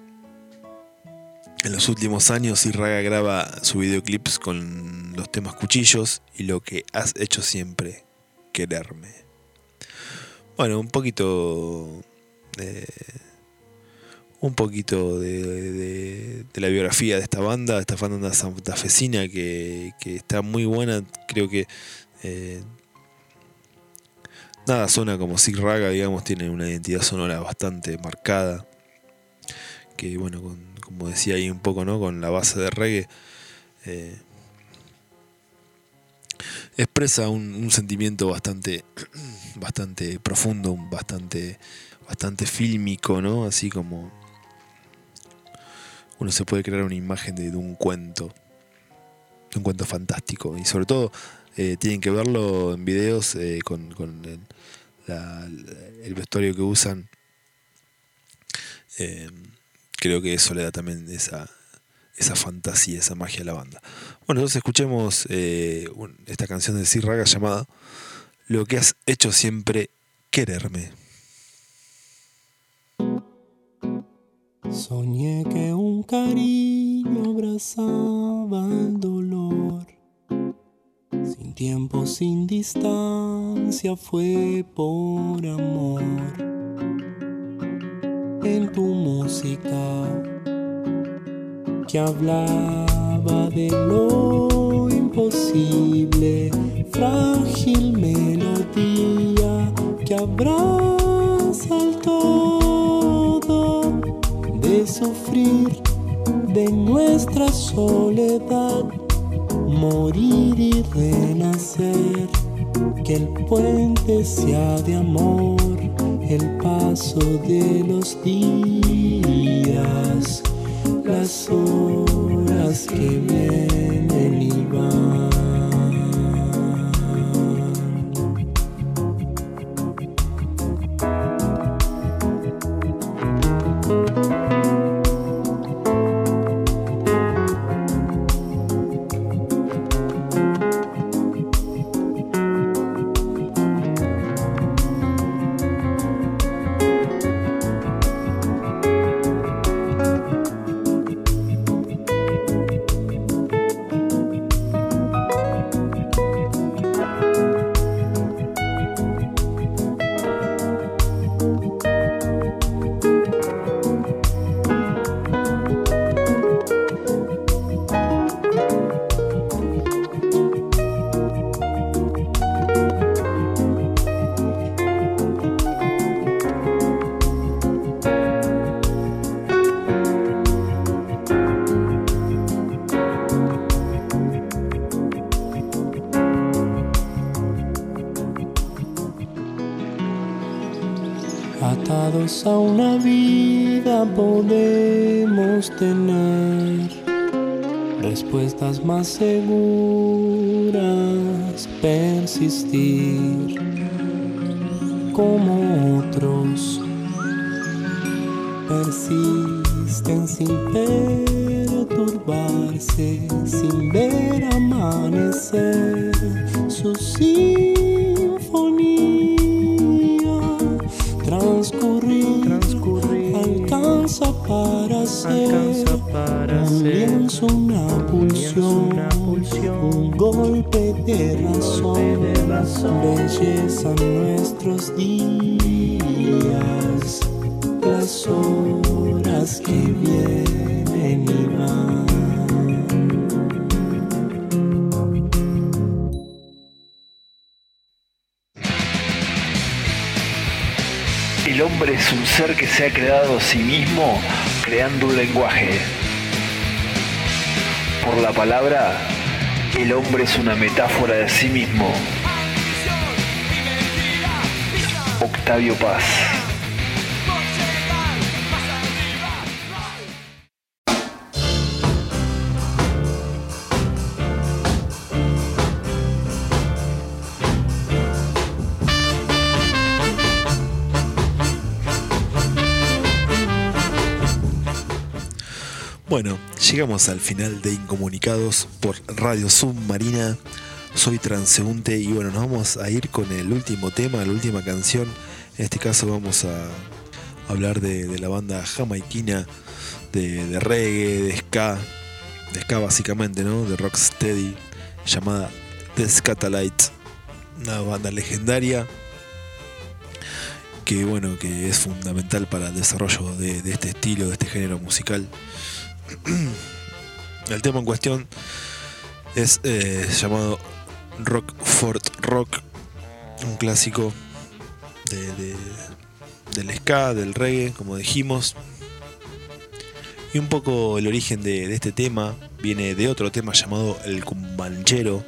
En los últimos años, Sigue Raga graba sus videoclips con los temas Cuchillos y Lo que has hecho siempre, Quererme. Bueno, un poquito de, un poquito de, de, de la biografía de esta banda, esta banda santafesina que, que está muy buena. Creo que eh, nada suena como Sigue Raga, digamos, tiene una identidad sonora bastante marcada, que bueno, con, como decía ahí un poco, ¿no? Con la base de reggae, eh, expresa un, un sentimiento bastante, bastante profundo, bastante, bastante fílmico, ¿no? Así como uno se puede crear una imagen de, de un cuento, de un cuento fantástico, y sobre todo eh, tienen que verlo en videos eh, con, con el, la, el vestuario que usan. Eh, creo que eso le da también esa esa fantasía, esa magia a la banda. Bueno, entonces escuchemos eh, esta canción de Sigue Raga llamada Lo que has hecho siempre, Quererme. Soñé que un cariño abrazaba el dolor. Sin tiempo, sin distancia, fue por amor. En tu música que hablaba de lo imposible, frágil melodía que abraza el todo, de sufrir de nuestra soledad, morir y renacer, que el puente sea de amor, el paso de los días. las horas que vienen y van. Atados a una vida podemos tener respuestas más seguras, persistir como otros persisten sin perturbarse, sin ver amanecer su sinfonía. Transcurrir, transcurrir, alcanza para ser, alcanza para un lienzo, una pulsión, una pulsión, un golpe de razón, de razón, belleza en nuestros días, las horas que vienen y van. El hombre es un ser que se ha creado a sí mismo creando un lenguaje. Por la palabra, el hombre es una metáfora de sí mismo. Octavio Paz. Bueno, llegamos al final de Incomunicados por Radio Submarina. Soy Transeúnte y bueno, nos vamos a ir con el último tema, la última canción. En este caso vamos a hablar de, de la banda jamaiquina de, de reggae, de ska, de ska básicamente, ¿no? De rocksteady, llamada The Scatalites, una banda legendaria que bueno, que es fundamental para el desarrollo de, de este estilo, de este género musical. El tema en cuestión es eh, llamado Rockfort Rock, un clásico de, de, del ska, del reggae, como dijimos. Y un poco el origen de, de este tema viene de otro tema llamado El Cumbanchero,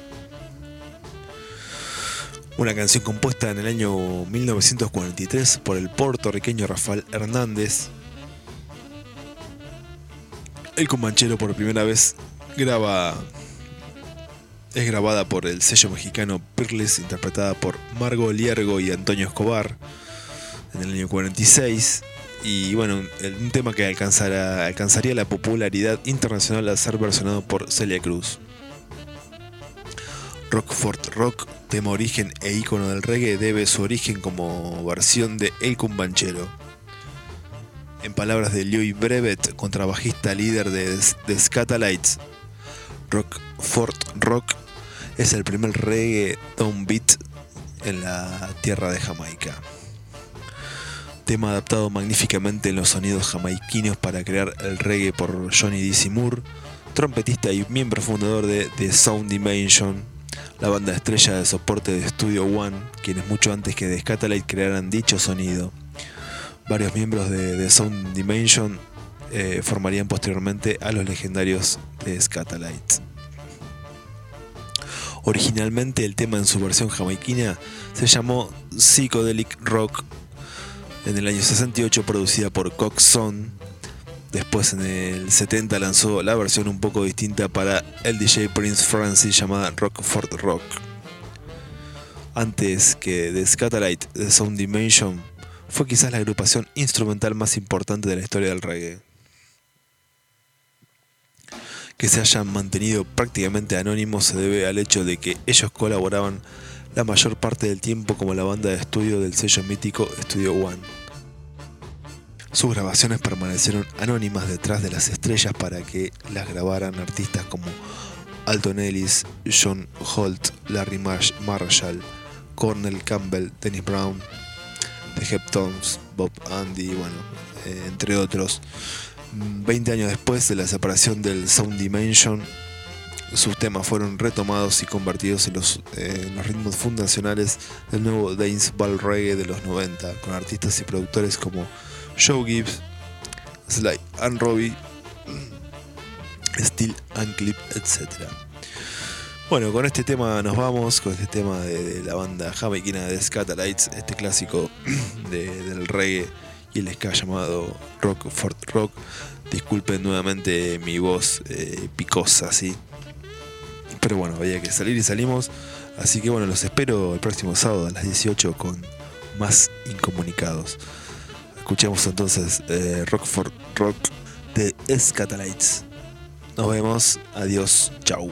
una canción compuesta en el año mil novecientos cuarenta y tres por el puertorriqueño Rafael Hernández. El Cumbanchero por primera vez graba, es grabada por el sello mexicano Peerless, interpretada por Margo Liergo y Antonio Escobar en el año cuarenta y seis. Y bueno, un tema que alcanzará, alcanzaría la popularidad internacional al ser versionado por Celia Cruz. Rockfort Rock, tema origen e ícono del reggae, debe su origen como versión de El Cumbanchero. En palabras de Louis Brevet, contrabajista líder de The Scatalites, Rockfort Rock es el primer reggae downbeat en la tierra de Jamaica. Tema adaptado magníficamente en los sonidos jamaiquinos para crear el reggae por Johnny D C Moore, trompetista y miembro fundador de The Sound Dimension, la banda estrella de soporte de Studio One, quienes mucho antes que The Scatalites crearan dicho sonido. Varios miembros de The Sound Dimension eh, formarían posteriormente a los legendarios The Scatalites. Originalmente el tema en su versión jamaiquina se llamó Psychedelic Rock en el año sesenta y ocho, producida por Coxsone, Después en el setenta lanzó la versión un poco distinta para el D J Prince Francis llamada Rockford Rock. Antes que The Scatterlight de Sound Dimension, fue quizás la agrupación instrumental más importante de la historia del reggae. Que se hayan mantenido prácticamente anónimos se debe al hecho de que ellos colaboraban la mayor parte del tiempo como la banda de estudio del sello mítico Studio One. Sus grabaciones permanecieron anónimas detrás de las estrellas para que las grabaran artistas como Alton Ellis, John Holt, Larry Marshall, Cornel Campbell, Dennis Brown, The Heptones, Bob Andy, bueno, eh, entre otros. veinte años después de la separación del Sound Dimension, sus temas fueron retomados y convertidos en los, eh, en los ritmos fundacionales del nuevo dancehall reggae de los noventa, con artistas y productores como Joe Gibbs, Sly and Robbie, Steel and Clip, etcétera. Bueno, con este tema nos vamos, con este tema de, de la banda jamaiquina de Scatterlights, este clásico de, del reggae y el ska llamado Rockford Rock. Disculpen nuevamente mi voz eh, picosa, ¿sí? Pero bueno, había que salir y salimos. Así que bueno, los espero el próximo sábado a las dieciocho con más Incomunicados. Escuchemos entonces eh, Rockford Rock de Scatterlights. Nos vemos, adiós, chau.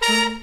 Thank you.